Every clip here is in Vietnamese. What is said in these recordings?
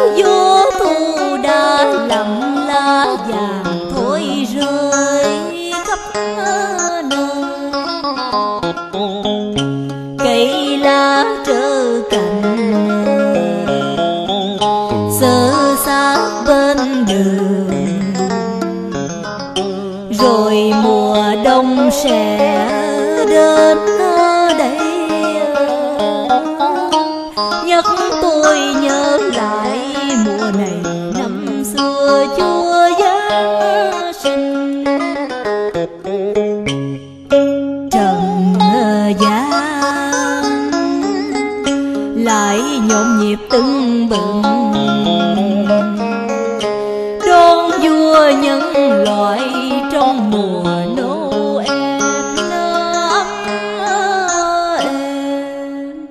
vua thu đã lặng lá vàng thôi rơi khắp nơi, cây lá trơ cành sơ sát bên đường, rồi mùa đông sẽ đến đây. Nhắc tôi nhớ lại mùa này năm xưa Chúa Giáng sinh. Trần gian lại nhộn nhịp tưng bừng, đón vua nhân loại trong mùa Noel ấm êm.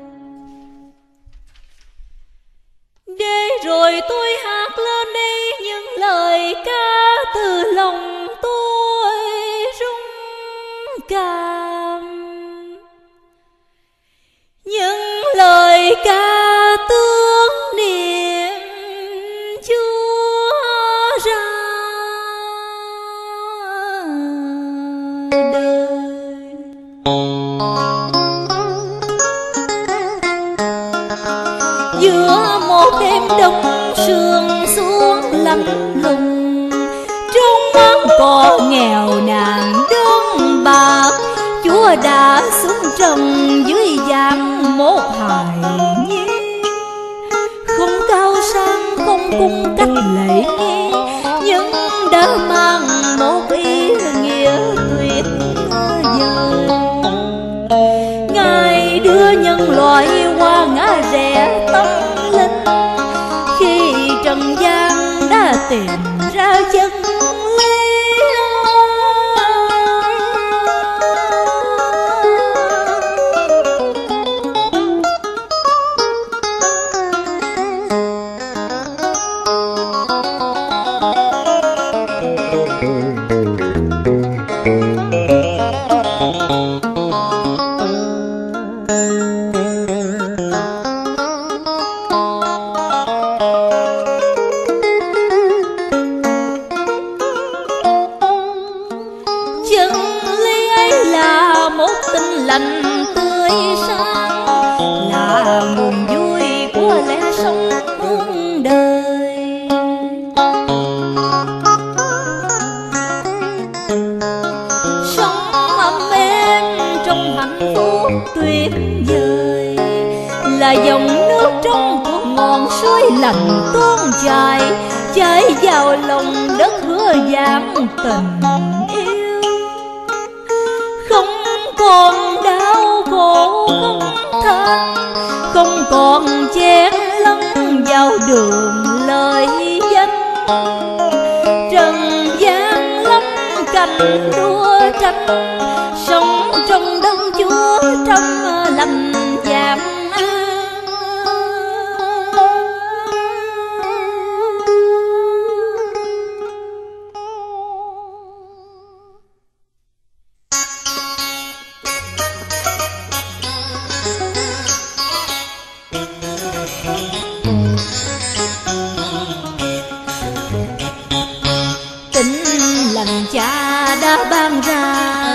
Để rồi tôi hát lên đây những lời ca từ lòng tôi rung cảm, những lời ca tưởng niệm Chúa ra đời. Giữa một đêm đông sương xuống lạnh lùng, trong máng cỏ nghèo nàn đơn bạc, Chúa đã xuống trần dưới dạng một hài nhi. Không cao sang, không cung cách lễ nghi, nhưng đã mang một ý nghĩa tuyệt vời. Ngài đưa nhân loại qua ngã rẽ tâm linh, khi trần gian đã tìm ra chân lý. Chân lý ấy là một tinh lành tươi sáng, là nguồn vui của lẽ sống muôn đời. Sống ấm êm trong hạnh phúc tuyệt vời, là dòng nước trong của ngọn suối lạnh tuôn chảy, chảy vào lòng đất hứa vàng tình yêu. Không còn đau khổ không than, không còn chen lẫn vào đường lời danh. Trần gian lắm cảnh đua tranh, sống trong đông Chúa trong lành vàng. Tính lành Cha đã ban ra,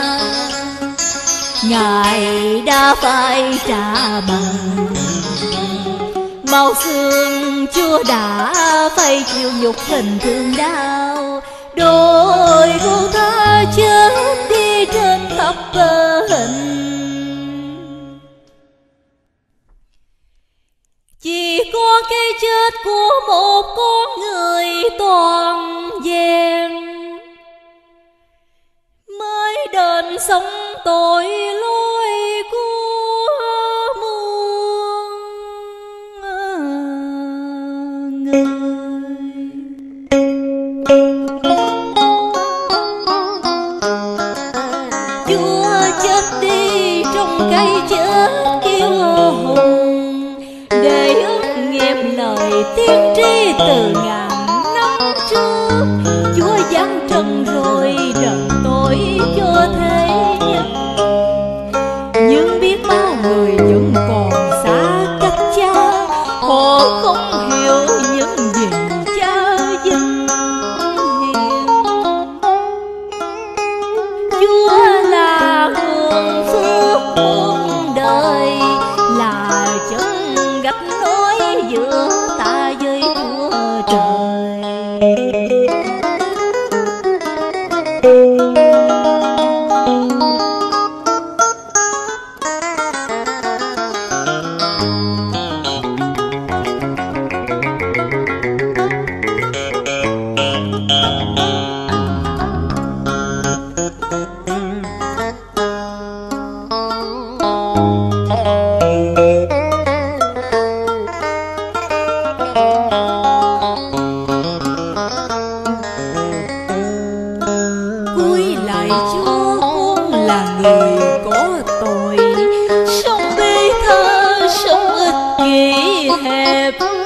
Ngài đã phải trả bằng. Màu xương Chúa đã phải chịu nhục hình thương đau, đôi cô tha chết đi trên thập hình. Chỉ có cái chết của một con người toàn vẹn mới đền sống tội lỗi của muôn người. Chúa chết đi trong cái chết kiêu hùng, để ứng nghiệm lời tiên tri từ ngàn năm trước. Chúa giáng trần rồi trần tội cho thế nhân, nhưng biết bao người vẫn còn xa cách Cha, họ không hiểu những gì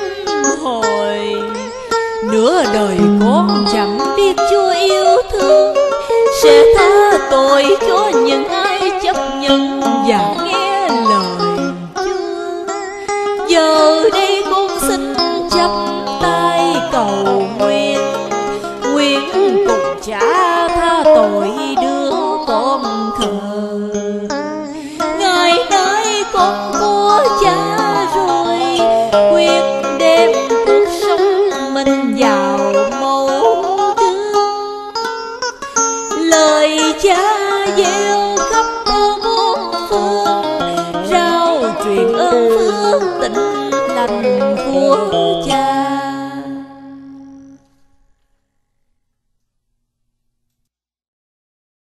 hồi. Nửa đời con chẳng biết Chúa yêu thương, sẽ tha tội cho những ai chấp nhận và nghe lời Chúa. Giờ đây con xin chắp tay cầu nguyện, nguyện cùng Cha tha tội đứa con thờ. Ngày nay con có Cha rồi, quyết đem cuộc sống mình vào